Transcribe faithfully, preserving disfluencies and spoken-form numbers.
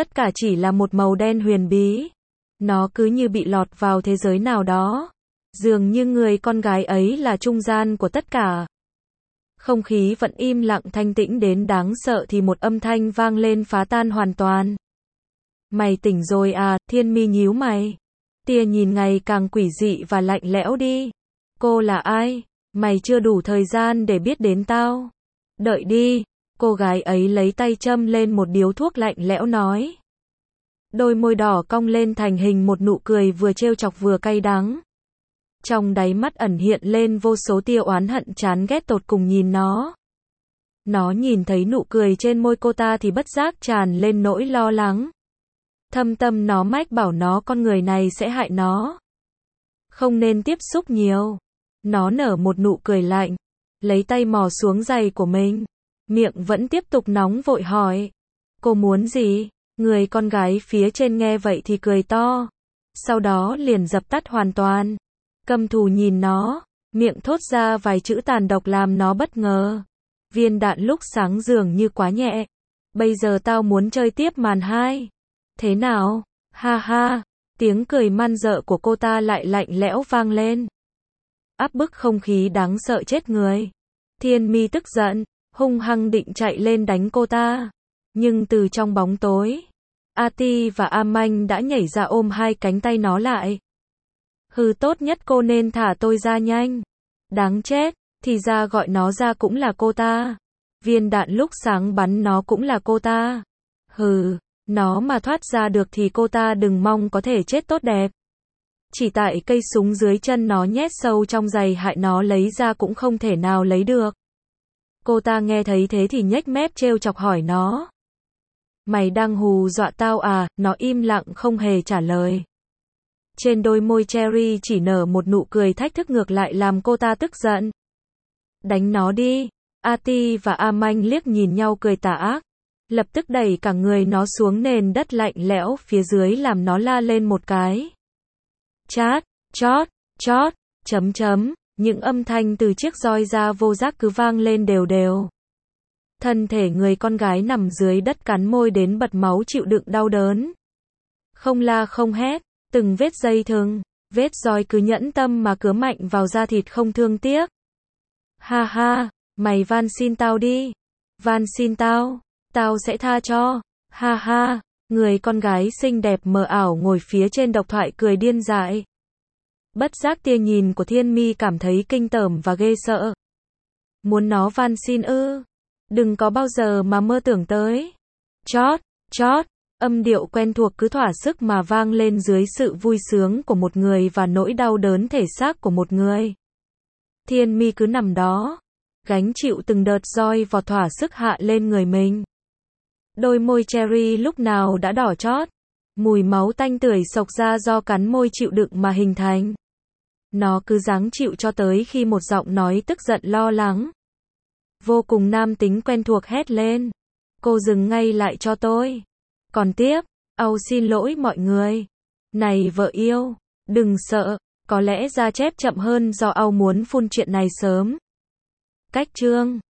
Tất cả chỉ là một màu đen huyền bí. Nó cứ như bị lọt vào thế giới nào đó. Dường như người con gái ấy là trung gian của tất cả. Không khí vẫn im lặng thanh tĩnh đến đáng sợ thì một âm thanh vang lên phá tan hoàn toàn. Mày tỉnh rồi à, Thiên Mi nhíu mày. Tia nhìn ngày càng quỷ dị và lạnh lẽo đi. Cô là ai? Mày chưa đủ thời gian để biết đến tao. Đợi đi. Cô gái ấy lấy tay châm lên một điếu thuốc lạnh lẽo nói. Đôi môi đỏ cong lên thành hình một nụ cười vừa trêu chọc vừa cay đắng. Trong đáy mắt ẩn hiện lên vô số tia oán hận chán ghét tột cùng nhìn nó. Nó nhìn thấy nụ cười trên môi cô ta thì bất giác tràn lên nỗi lo lắng. Thâm tâm nó mách bảo nó con người này sẽ hại nó. Không nên tiếp xúc nhiều. Nó nở một nụ cười lạnh. Lấy tay mò xuống giày của mình. Miệng vẫn tiếp tục nóng vội hỏi. Cô muốn gì? Người con gái phía trên nghe vậy thì cười to. Sau đó liền dập tắt hoàn toàn. Căm thù nhìn nó. Miệng thốt ra vài chữ tàn độc làm nó bất ngờ. Viên đạn lúc sáng dường như quá nhẹ. Bây giờ tao muốn chơi tiếp màn hai. Thế nào? Ha ha. Tiếng cười man dợ của cô ta lại lạnh lẽo vang lên. Áp bức không khí đáng sợ chết người. Thiên Mi tức giận, hung hăng định chạy lên đánh cô ta. Nhưng từ trong bóng tối, A Ti và A Manh đã nhảy ra ôm hai cánh tay nó lại. Hừ, tốt nhất cô nên thả tôi ra nhanh. Đáng chết, thì ra gọi nó ra cũng là cô ta. Viên đạn lúc sáng bắn nó cũng là cô ta. Hừ, nó mà thoát ra được thì cô ta đừng mong có thể chết tốt đẹp. Chỉ tại cây súng dưới chân nó nhét sâu trong giày hại nó lấy ra cũng không thể nào lấy được. Cô ta nghe thấy thế thì nhếch mép trêu chọc hỏi nó. Mày đang hù dọa tao à? Nó im lặng không hề trả lời. Trên đôi môi Cherry chỉ nở một nụ cười thách thức ngược lại làm cô ta tức giận. Đánh nó đi. A Ti và A Manh liếc nhìn nhau cười tà ác. Lập tức đẩy cả người nó xuống nền đất lạnh lẽo phía dưới làm nó la lên một cái. Chát, chót, chót, chấm chấm, những âm thanh từ chiếc roi da vô giác cứ vang lên đều đều. Thân thể người con gái nằm dưới đất cắn môi đến bật máu chịu đựng đau đớn. Không la không hét, từng vết dây thừng, vết roi cứ nhẫn tâm mà cứa mạnh vào da thịt không thương tiếc. Ha ha, mày van xin tao đi. Van xin tao, tao sẽ tha cho. Ha ha. Người con gái xinh đẹp mờ ảo ngồi phía trên độc thoại cười điên dại. Bất giác tia nhìn của Thiên Mi cảm thấy kinh tởm và ghê sợ. Muốn nó van xin ư? Đừng có bao giờ mà mơ tưởng tới. Chót, chót, âm điệu quen thuộc cứ thỏa sức mà vang lên dưới sự vui sướng của một người và nỗi đau đớn thể xác của một người. Thiên Mi cứ nằm đó, gánh chịu từng đợt roi vọt thỏa sức hạ lên người mình. Đôi môi Cherry lúc nào đã đỏ chót. Mùi máu tanh tưởi xộc ra do cắn môi chịu đựng mà hình thành. Nó cứ gắng chịu cho tới khi một giọng nói tức giận lo lắng, vô cùng nam tính quen thuộc hét lên. Cô dừng ngay lại cho tôi. Còn tiếp, Âu xin lỗi mọi người. Này vợ yêu, đừng sợ, có lẽ ra chép chậm hơn do Âu muốn phun chuyện này sớm. Cách chương